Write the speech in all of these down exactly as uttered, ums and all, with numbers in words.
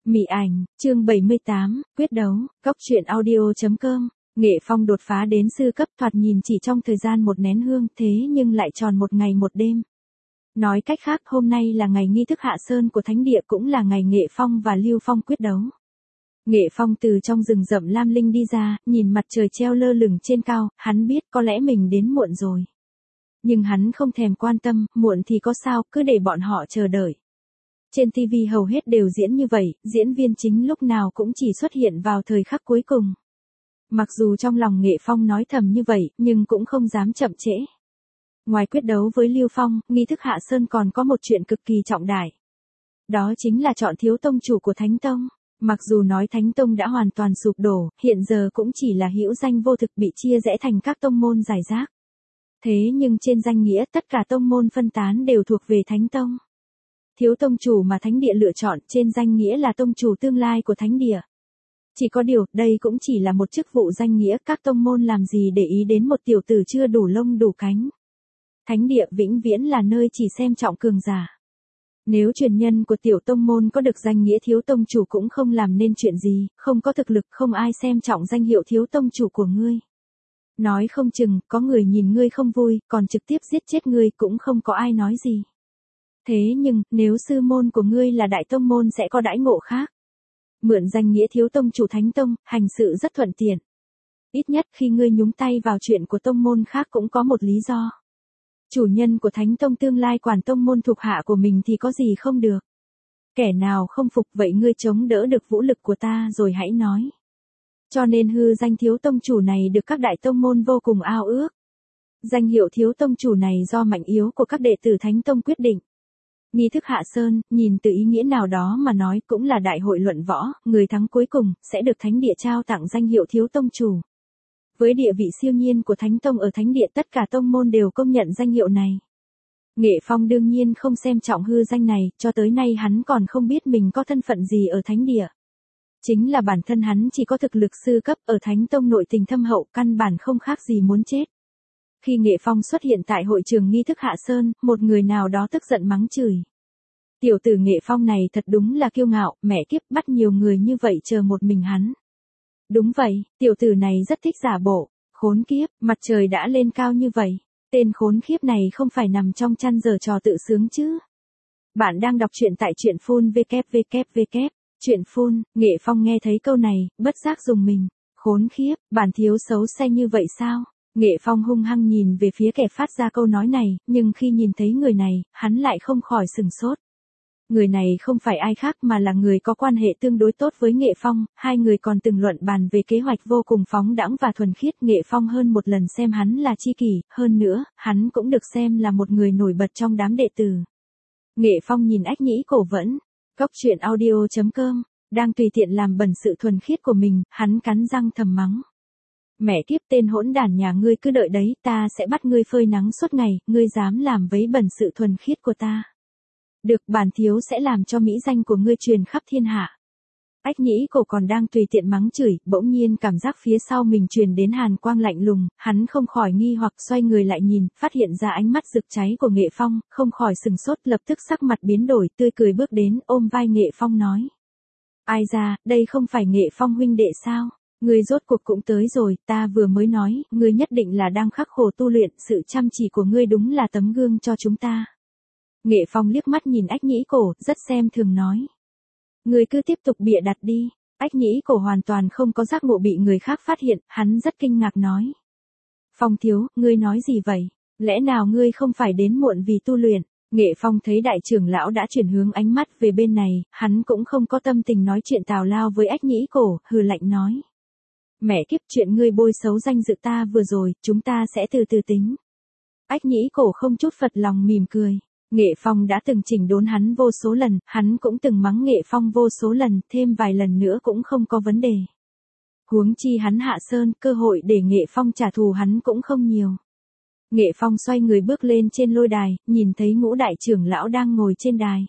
Mị ảnh, chương bảy mươi tám, quyết đấu, Cóc truyện audio chấm com. Nghệ Phong đột phá đến sư cấp thoạt nhìn chỉ trong thời gian một nén hương thế nhưng lại tròn một ngày một đêm. Nói cách khác hôm nay là ngày nghi thức hạ sơn của thánh địa cũng là ngày Nghệ Phong và Lưu Phong quyết đấu. Nghệ Phong từ trong rừng rậm lam linh đi ra, nhìn mặt trời treo lơ lửng trên cao, hắn biết có lẽ mình đến muộn rồi. Nhưng hắn không thèm quan tâm, muộn thì có sao, cứ để bọn họ chờ đợi. Trên ti vi hầu hết đều diễn như vậy, diễn viên chính lúc nào cũng chỉ xuất hiện vào thời khắc cuối cùng. Mặc dù trong lòng Nghệ Phong nói thầm như vậy, nhưng cũng không dám chậm trễ. Ngoài quyết đấu với Lưu Phong, nghi thức hạ sơn còn có một chuyện cực kỳ trọng đại. Đó chính là chọn thiếu tông chủ của Thánh Tông. Mặc dù nói Thánh Tông đã hoàn toàn sụp đổ, hiện giờ cũng chỉ là hữu danh vô thực bị chia rẽ thành các tông môn rải rác. Thế nhưng trên danh nghĩa tất cả tông môn phân tán đều thuộc về Thánh Tông. Thiếu tông chủ mà thánh địa lựa chọn trên danh nghĩa là tông chủ tương lai của thánh địa. Chỉ có điều, đây cũng chỉ là một chức vụ danh nghĩa, các tông môn làm gì để ý đến một tiểu tử chưa đủ lông đủ cánh. Thánh địa vĩnh viễn là nơi chỉ xem trọng cường giả. Nếu truyền nhân của tiểu tông môn có được danh nghĩa thiếu tông chủ cũng không làm nên chuyện gì, không có thực lực không ai xem trọng danh hiệu thiếu tông chủ của ngươi. Nói không chừng, có người nhìn ngươi không vui, còn trực tiếp giết chết ngươi cũng không có ai nói gì. Thế nhưng, nếu sư môn của ngươi là đại tông môn sẽ có đãi ngộ khác. Mượn danh nghĩa thiếu tông chủ Thánh Tông, hành sự rất thuận tiện. Ít nhất khi ngươi nhúng tay vào chuyện của tông môn khác cũng có một lý do. Chủ nhân của Thánh Tông tương lai quản tông môn thuộc hạ của mình thì có gì không được. Kẻ nào không phục vậy ngươi chống đỡ được vũ lực của ta rồi hãy nói. Cho nên hư danh thiếu tông chủ này được các đại tông môn vô cùng ao ước. Danh hiệu thiếu tông chủ này do mạnh yếu của các đệ tử Thánh Tông quyết định. Nghi thức hạ sơn, nhìn từ ý nghĩa nào đó mà nói cũng là đại hội luận võ, người thắng cuối cùng, sẽ được thánh địa trao tặng danh hiệu thiếu tông chủ. Với địa vị siêu nhiên của Thánh Tông ở thánh địa tất cả tông môn đều công nhận danh hiệu này. Nghệ Phong đương nhiên không xem trọng hư danh này, cho tới nay hắn còn không biết mình có thân phận gì ở thánh địa. Chính là bản thân hắn chỉ có thực lực sư cấp ở Thánh Tông nội tình thâm hậu căn bản không khác gì muốn chết. Khi Nghệ Phong xuất hiện tại hội trường nghi thức hạ sơn, một người nào đó tức giận mắng chửi. Tiểu tử Nghệ Phong này thật đúng là kiêu ngạo, mẹ kiếp bắt nhiều người như vậy chờ một mình hắn. Đúng vậy, tiểu tử này rất thích giả bộ, khốn kiếp, mặt trời đã lên cao như vậy. Tên khốn khiếp này không phải nằm trong chăn giở trò tự sướng chứ. Bạn đang đọc truyện tại truyện phun www. Truyện phun, Nghệ Phong nghe thấy câu này, bất giác dùng mình. Khốn khiếp, bản thiếu xấu xe như vậy sao? Nghệ Phong hung hăng nhìn về phía kẻ phát ra câu nói này, nhưng khi nhìn thấy người này, hắn lại không khỏi sừng sốt. Người này không phải ai khác mà là người có quan hệ tương đối tốt với Nghệ Phong, hai người còn từng luận bàn về kế hoạch vô cùng phóng đãng và thuần khiết. Nghệ Phong hơn một lần xem hắn là tri kỷ, hơn nữa, hắn cũng được xem là một người nổi bật trong đám đệ tử. Nghệ Phong nhìn Ách Nhĩ Cổ Vẫn, Cóc truyện audio chấm com, đang tùy tiện làm bẩn sự thuần khiết của mình, hắn cắn răng thầm mắng. Mẹ kiếp tên hỗn đản nhà ngươi cứ đợi đấy, ta sẽ bắt ngươi phơi nắng suốt ngày, ngươi dám làm vấy bẩn sự thuần khiết của ta. Được, bản thiếu sẽ làm cho mỹ danh của ngươi truyền khắp thiên hạ. Ách Nhĩ Cổ còn đang tùy tiện mắng chửi, bỗng nhiên cảm giác phía sau mình truyền đến hàn quang lạnh lùng, hắn không khỏi nghi hoặc xoay người lại nhìn, phát hiện ra ánh mắt rực cháy của Nghệ Phong, không khỏi sừng sốt lập tức sắc mặt biến đổi, tươi cười bước đến, ôm vai Nghệ Phong nói. Ai ra, đây không phải Nghệ Phong huynh đệ sao? Ngươi rốt cuộc cũng tới rồi, ta vừa mới nói, ngươi nhất định là đang khắc khổ tu luyện, sự chăm chỉ của ngươi đúng là tấm gương cho chúng ta. Nghệ Phong liếc mắt nhìn Ách Nhĩ Cổ, rất xem thường nói. Ngươi cứ tiếp tục bịa đặt đi. Ách Nhĩ Cổ hoàn toàn không có giác ngộ bị người khác phát hiện, hắn rất kinh ngạc nói. Phong thiếu, ngươi nói gì vậy? Lẽ nào ngươi không phải đến muộn vì tu luyện? Nghệ Phong thấy đại trưởng lão đã chuyển hướng ánh mắt về bên này, hắn cũng không có tâm tình nói chuyện tào lao với Ách Nhĩ Cổ, hừ lạnh nói. Mẹ kiếp chuyện ngươi bôi xấu danh dự ta vừa rồi, chúng ta sẽ từ từ tính. Ách Nhĩ Cổ không chút phật lòng mỉm cười. Nghệ Phong đã từng chỉnh đốn hắn vô số lần, hắn cũng từng mắng Nghệ Phong vô số lần, thêm vài lần nữa cũng không có vấn đề. Huống chi hắn hạ sơn, cơ hội để Nghệ Phong trả thù hắn cũng không nhiều. Nghệ Phong xoay người bước lên trên lôi đài, nhìn thấy ngũ đại trưởng lão đang ngồi trên đài.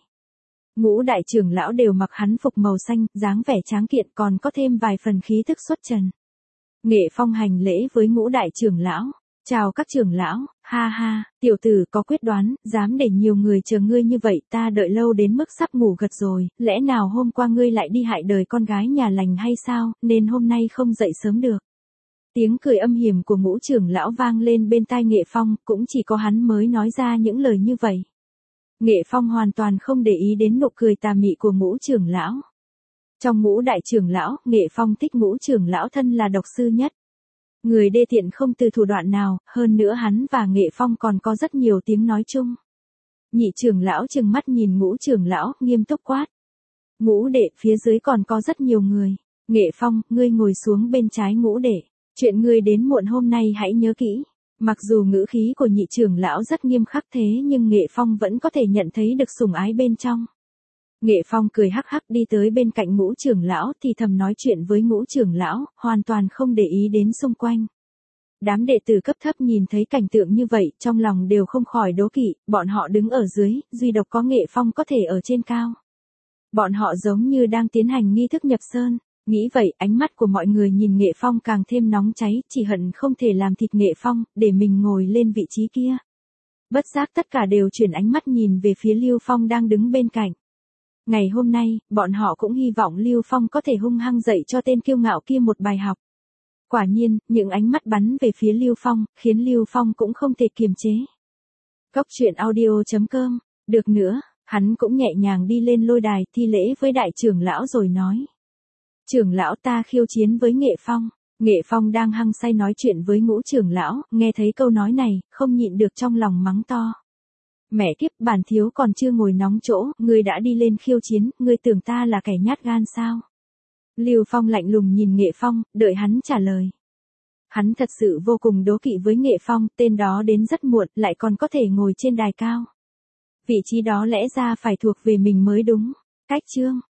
Ngũ đại trưởng lão đều mặc hắn phục màu xanh, dáng vẻ tráng kiện còn có thêm vài phần khí thức xuất trần. Nghệ Phong hành lễ với ngũ đại trưởng lão. Chào các trưởng lão, Ha ha, tiểu tử có quyết đoán, dám để nhiều người chờ ngươi như vậy, ta đợi lâu đến mức sắp ngủ gật rồi, lẽ nào hôm qua ngươi lại đi hại đời con gái nhà lành hay sao, nên hôm nay không dậy sớm được. Tiếng cười âm hiểm của Ngũ trưởng lão vang lên bên tai Nghệ Phong, cũng chỉ có hắn mới nói ra những lời như vậy. Nghệ Phong hoàn toàn không để ý đến nụ cười tà mị của Ngũ trưởng lão. Trong Ngũ đại trưởng lão, Nghệ Phong thích Ngũ trưởng lão thân là độc sư nhất. Người đê tiện không từ thủ đoạn nào, hơn nữa hắn và Nghệ Phong còn có rất nhiều tiếng nói chung. Nhị trưởng lão trừng mắt nhìn Ngũ trưởng lão, nghiêm túc quát. Ngũ đệ, phía dưới còn có rất nhiều người. Nghệ Phong, ngươi ngồi xuống bên trái Ngũ đệ. Chuyện ngươi đến muộn hôm nay hãy nhớ kỹ. Mặc dù ngữ khí của nhị trưởng lão rất nghiêm khắc thế nhưng Nghệ Phong vẫn có thể nhận thấy được sủng ái bên trong. Nghệ Phong cười hắc hắc đi tới bên cạnh Ngũ trưởng lão thì thầm nói chuyện với Ngũ trưởng lão, hoàn toàn không để ý đến xung quanh. Đám đệ tử cấp thấp nhìn thấy cảnh tượng như vậy, trong lòng đều không khỏi đố kỵ, bọn họ đứng ở dưới, duy độc có Nghệ Phong có thể ở trên cao. Bọn họ giống như đang tiến hành nghi thức nhập sơn. Nghĩ vậy, ánh mắt của mọi người nhìn Nghệ Phong càng thêm nóng cháy, chỉ hận không thể làm thịt Nghệ Phong, để mình ngồi lên vị trí kia. Bất giác tất cả đều chuyển ánh mắt nhìn về phía Lưu Phong đang đứng bên cạnh. Ngày hôm nay, bọn họ cũng hy vọng Lưu Phong có thể hung hăng dạy cho tên kiêu ngạo kia một bài học. Quả nhiên, những ánh mắt bắn về phía Lưu Phong, khiến Lưu Phong cũng không thể kiềm chế. Cốc truyện audio chấm com, được nữa, hắn cũng nhẹ nhàng đi lên lôi đài thi lễ với đại trưởng lão rồi nói. Trưởng lão ta khiêu chiến với Nghệ Phong. Nghệ Phong đang hăng say nói chuyện với Ngũ trưởng lão, nghe thấy câu nói này, không nhịn được trong lòng mắng to. Mẹ kiếp, bản thiếu còn chưa ngồi nóng chỗ, ngươi đã đi lên khiêu chiến, ngươi tưởng ta là kẻ nhát gan sao? Lưu Phong lạnh lùng nhìn Nghệ Phong, đợi hắn trả lời. Hắn thật sự vô cùng đố kỵ với Nghệ Phong, tên đó đến rất muộn, lại còn có thể ngồi trên đài cao. Vị trí đó lẽ ra phải thuộc về mình mới đúng. Cách chương